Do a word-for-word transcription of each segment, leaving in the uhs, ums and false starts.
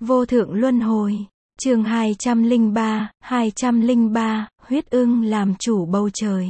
Vô thượng luân hồi. Chương hai trăm lẻ ba, hai trăm lẻ ba, huyết ưng làm chủ bầu trời.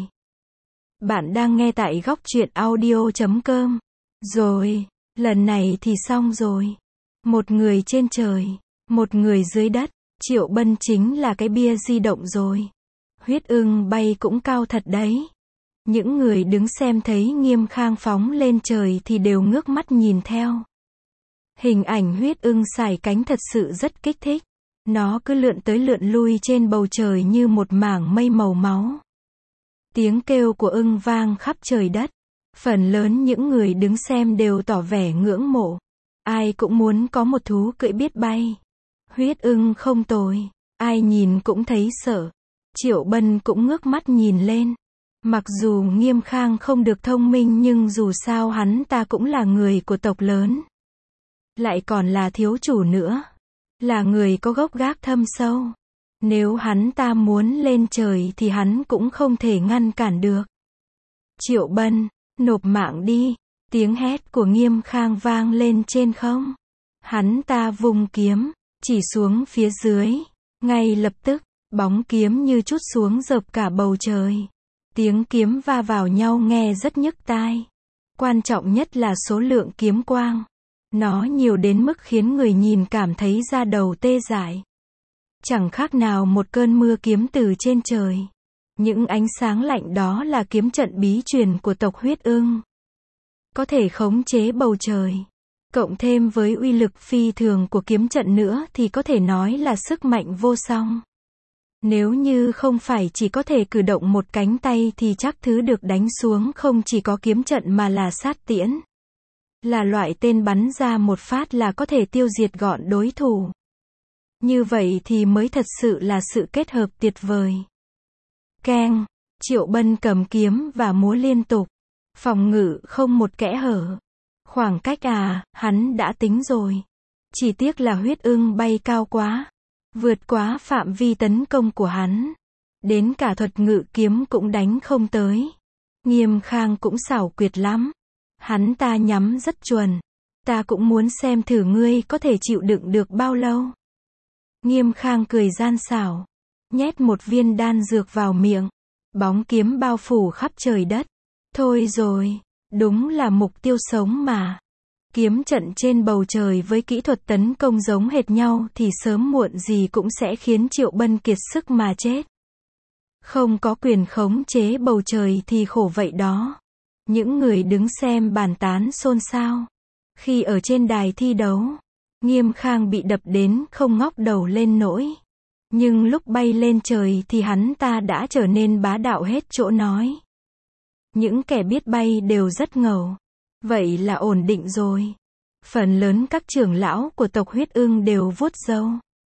Bạn đang nghe tại góc truyện audio chấm com. Rồi, lần này thì xong rồi. Một người trên trời, một người dưới đất, Triệu Bân chính là cái bia di động rồi. Huyết ưng bay cũng cao thật đấy. Những người đứng xem thấy Nghiêm Khang phóng lên trời thì đều ngước mắt nhìn theo. Hình ảnh huyết ưng sải cánh thật sự rất kích thích. Nó cứ lượn tới lượn lui trên bầu trời như một mảng mây màu máu. Tiếng kêu của ưng vang khắp trời đất. Phần lớn những người đứng xem đều tỏ vẻ ngưỡng mộ. Ai cũng muốn có một thú cưỡi biết bay. Huyết ưng không tồi. Ai nhìn cũng thấy sợ. Triệu Bân cũng ngước mắt nhìn lên. Mặc dù Nghiêm Khang không được thông minh nhưng dù sao hắn ta cũng là người của tộc lớn. Lại còn là thiếu chủ nữa. Là người có gốc gác thâm sâu. Nếu hắn ta muốn lên trời thì hắn cũng không thể ngăn cản được. Triệu Bân, nộp mạng đi. Tiếng hét của Nghiêm Khang vang lên trên không. Hắn ta vung kiếm, chỉ xuống phía dưới. Ngay lập tức, bóng kiếm như trút xuống dợp cả bầu trời. Tiếng kiếm va vào nhau nghe rất nhức tai. Quan trọng nhất là số lượng kiếm quang. Nó nhiều đến mức khiến người nhìn cảm thấy da đầu tê dại. Chẳng khác nào một cơn mưa kiếm từ trên trời. Những ánh sáng lạnh đó là kiếm trận bí truyền của tộc huyết ưng. Có thể khống chế bầu trời. Cộng thêm với uy lực phi thường của kiếm trận nữa thì có thể nói là sức mạnh vô song. Nếu như không phải chỉ có thể cử động một cánh tay thì chắc thứ được đánh xuống không chỉ có kiếm trận mà là sát tiễn. Là loại tên bắn ra một phát là có thể tiêu diệt gọn đối thủ. Như vậy thì mới thật sự là sự kết hợp tuyệt vời. Keng, Triệu Bân cầm kiếm và múa liên tục. Phòng ngự không một kẽ hở. Khoảng cách à, hắn đã tính rồi. Chỉ tiếc là huyết ưng bay cao quá. Vượt quá phạm vi tấn công của hắn. Đến cả thuật ngự kiếm cũng đánh không tới. Nghiêm Khang cũng xảo quyệt lắm. Hắn ta nhắm rất chuẩn. Ta cũng muốn xem thử ngươi có thể chịu đựng được bao lâu. Nghiêm Khang cười gian xảo. Nhét một viên đan dược vào miệng. Bóng kiếm bao phủ khắp trời đất. Thôi rồi, đúng là mục tiêu sống mà. Kiếm trận trên bầu trời với kỹ thuật tấn công giống hệt nhau thì sớm muộn gì cũng sẽ khiến Triệu Bân kiệt sức mà chết. Không có quyền khống chế bầu trời thì khổ vậy đó. Những người đứng xem bàn tán xôn xao. Khi ở trên đài thi đấu, Nghiêm Khang bị đập đến không ngóc đầu lên nổi. Nhưng lúc bay lên trời thì hắn ta đã trở nên bá đạo hết chỗ nói. Những kẻ biết bay đều rất ngầu. Vậy là ổn định rồi. Phần lớn các trưởng lão của tộc huyết ưng đều vuốt râu.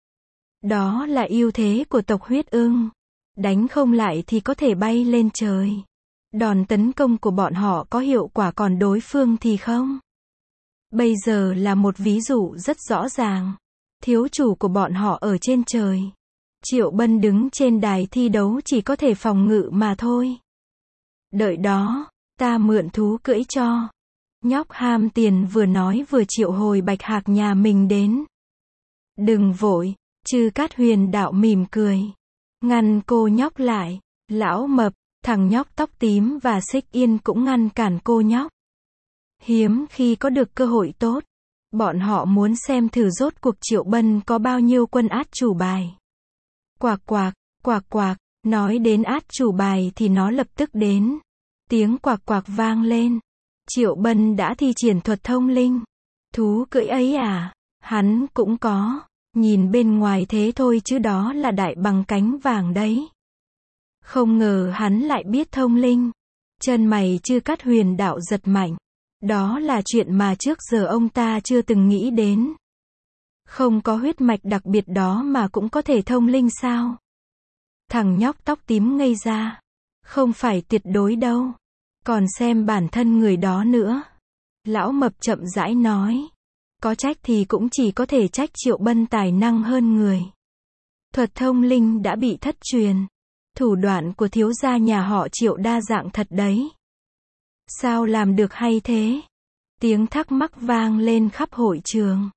Đó là ưu thế của tộc huyết ưng. Đánh không lại thì có thể bay lên trời. Đòn tấn công của bọn họ có hiệu quả còn đối phương thì không. Bây giờ là một ví dụ rất rõ ràng. Thiếu chủ của bọn họ ở trên trời. Triệu Bân đứng trên đài thi đấu chỉ có thể phòng ngự mà thôi. Đợi đó, ta mượn thú cưỡi cho. Nhóc ham tiền vừa nói vừa triệu hồi bạch hạc nhà mình đến. Đừng vội, Chư Cát Huyền đạo mỉm cười. Ngăn cô nhóc lại. Lão Mập, thằng nhóc tóc tím và Xích Yên cũng ngăn cản cô nhóc. Hiếm khi có được cơ hội tốt. Bọn họ muốn xem thử rốt cuộc Triệu Bân có bao nhiêu quân át chủ bài. Quạc quạc, quạc quạc, nói đến át chủ bài thì nó lập tức đến. Tiếng quạc quạc vang lên. Triệu Bân đã thi triển thuật thông linh. Thú cưỡi ấy à? Hắn cũng có. Nhìn bên ngoài thế thôi chứ đó là đại bằng cánh vàng đấy. Không ngờ hắn lại biết thông linh. Chân mày Chư Cát Huyền đạo giật mạnh. Đó là chuyện mà trước giờ ông ta chưa từng nghĩ đến. Không có huyết mạch đặc biệt đó mà cũng có thể thông linh sao? Thằng nhóc tóc tím ngây ra. Không phải tuyệt đối đâu. Còn xem bản thân người đó nữa. Lão Mập chậm rãi nói. Có trách thì cũng chỉ có thể trách Triệu Bân tài năng hơn người. Thuật thông linh đã bị thất truyền. Thủ đoạn của thiếu gia nhà họ Triệu đa dạng thật đấy. Sao làm được hay thế? Tiếng thắc mắc vang lên khắp hội trường.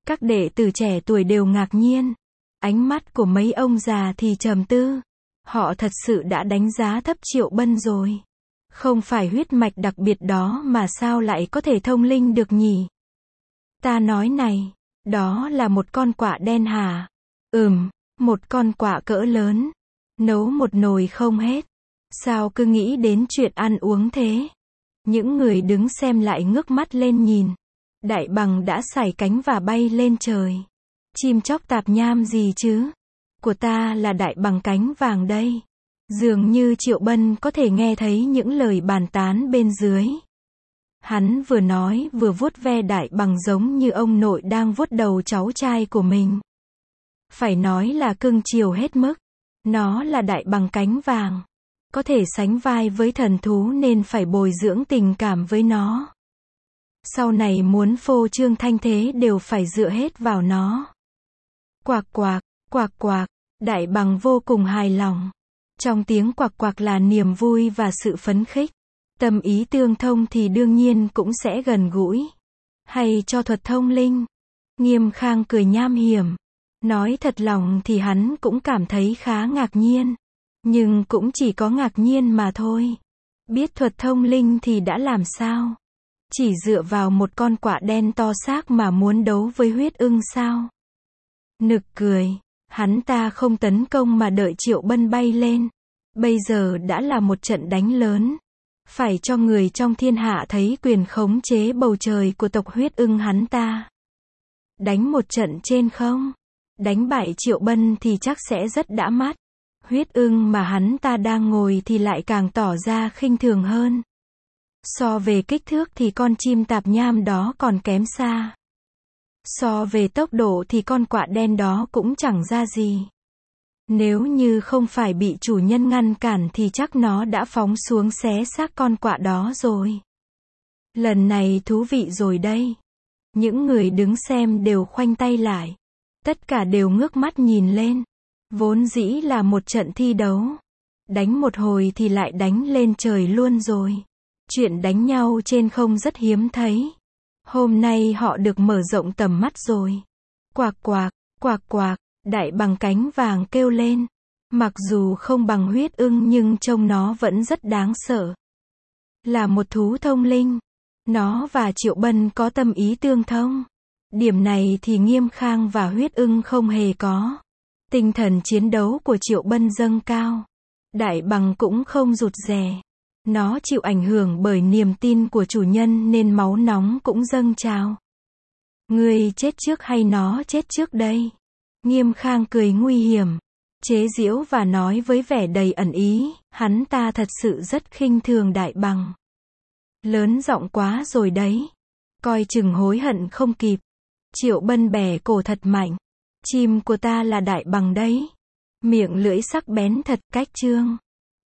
Các đệ tử trẻ tuổi đều ngạc nhiên. Ánh mắt của mấy ông già thì trầm tư. Họ thật sự đã đánh giá thấp Triệu Bân rồi. Không phải huyết mạch đặc biệt đó mà sao lại có thể thông linh được nhỉ? Ta nói này, đó là một con quạ đen hả? Ừm, một con quạ cỡ lớn. Nấu một nồi không hết. Sao cứ nghĩ đến chuyện ăn uống thế? Những người đứng xem lại ngước mắt lên nhìn. Đại bằng đã sải cánh và bay lên trời. Chim chóc tạp nham gì chứ? Của ta là đại bằng cánh vàng đây. Dường như Triệu Bân có thể nghe thấy những lời bàn tán bên dưới. Hắn vừa nói vừa vuốt ve đại bằng giống như ông nội đang vuốt đầu cháu trai của mình. Phải nói là cưng chiều hết mức. Nó là đại bằng cánh vàng. Có thể sánh vai với thần thú nên phải bồi dưỡng tình cảm với nó. Sau này muốn phô trương thanh thế đều phải dựa hết vào nó. Quạc quạc, quạc quạc, đại bằng vô cùng hài lòng. Trong tiếng quạc quạc là niềm vui và sự phấn khích. Tâm ý tương thông thì đương nhiên cũng sẽ gần gũi. Hay cho thuật thông linh. Nghiêm Khang cười nham hiểm. Nói thật lòng thì hắn cũng cảm thấy khá ngạc nhiên. Nhưng cũng chỉ có ngạc nhiên mà thôi. Biết thuật thông linh thì đã làm sao? Chỉ dựa vào một con quạ đen to xác mà muốn đấu với huyết ưng sao? Nực cười. Hắn ta không tấn công mà đợi Triệu Bân bay lên. Bây giờ đã là một trận đánh lớn. Phải cho người trong thiên hạ thấy quyền khống chế bầu trời của tộc huyết ưng hắn ta. Đánh một trận trên không? Đánh bại Triệu Bân thì chắc sẽ rất đã mắt. Huyết ưng mà hắn ta đang ngồi thì lại càng tỏ ra khinh thường hơn. So về kích thước thì con chim tạp nham đó còn kém xa. So về tốc độ thì con quạ đen đó cũng chẳng ra gì. Nếu như không phải bị chủ nhân ngăn cản thì chắc nó đã phóng xuống xé xác con quạ đó rồi. Lần này thú vị rồi đây. Những người đứng xem đều khoanh tay lại. Tất cả đều ngước mắt nhìn lên. Vốn dĩ là một trận thi đấu. Đánh một hồi thì lại đánh lên trời luôn rồi. Chuyện đánh nhau trên không rất hiếm thấy. Hôm nay họ được mở rộng tầm mắt rồi. Quạc quạc, quạc quạc, đại bằng cánh vàng kêu lên. Mặc dù không bằng huyết ưng nhưng trông nó vẫn rất đáng sợ. Là một thú thông linh. Nó và Triệu Bân có tâm ý tương thông. Điểm này thì Nghiêm Khang và huyết ưng không hề có. Tinh thần chiến đấu của Triệu Bân dâng cao. Đại bằng cũng không rụt rè. Nó chịu ảnh hưởng bởi niềm tin của chủ nhân nên máu nóng cũng dâng trào. Ngươi chết trước hay nó chết trước đây? Nghiêm Khang cười nguy hiểm. Chế giễu và nói với vẻ đầy ẩn ý, hắn ta thật sự rất khinh thường đại bằng. Lớn giọng quá rồi đấy. Coi chừng hối hận không kịp. Triệu Bân bẻ cổ thật mạnh. Chim của ta là đại bằng đấy. Miệng lưỡi sắc bén thật cách trương.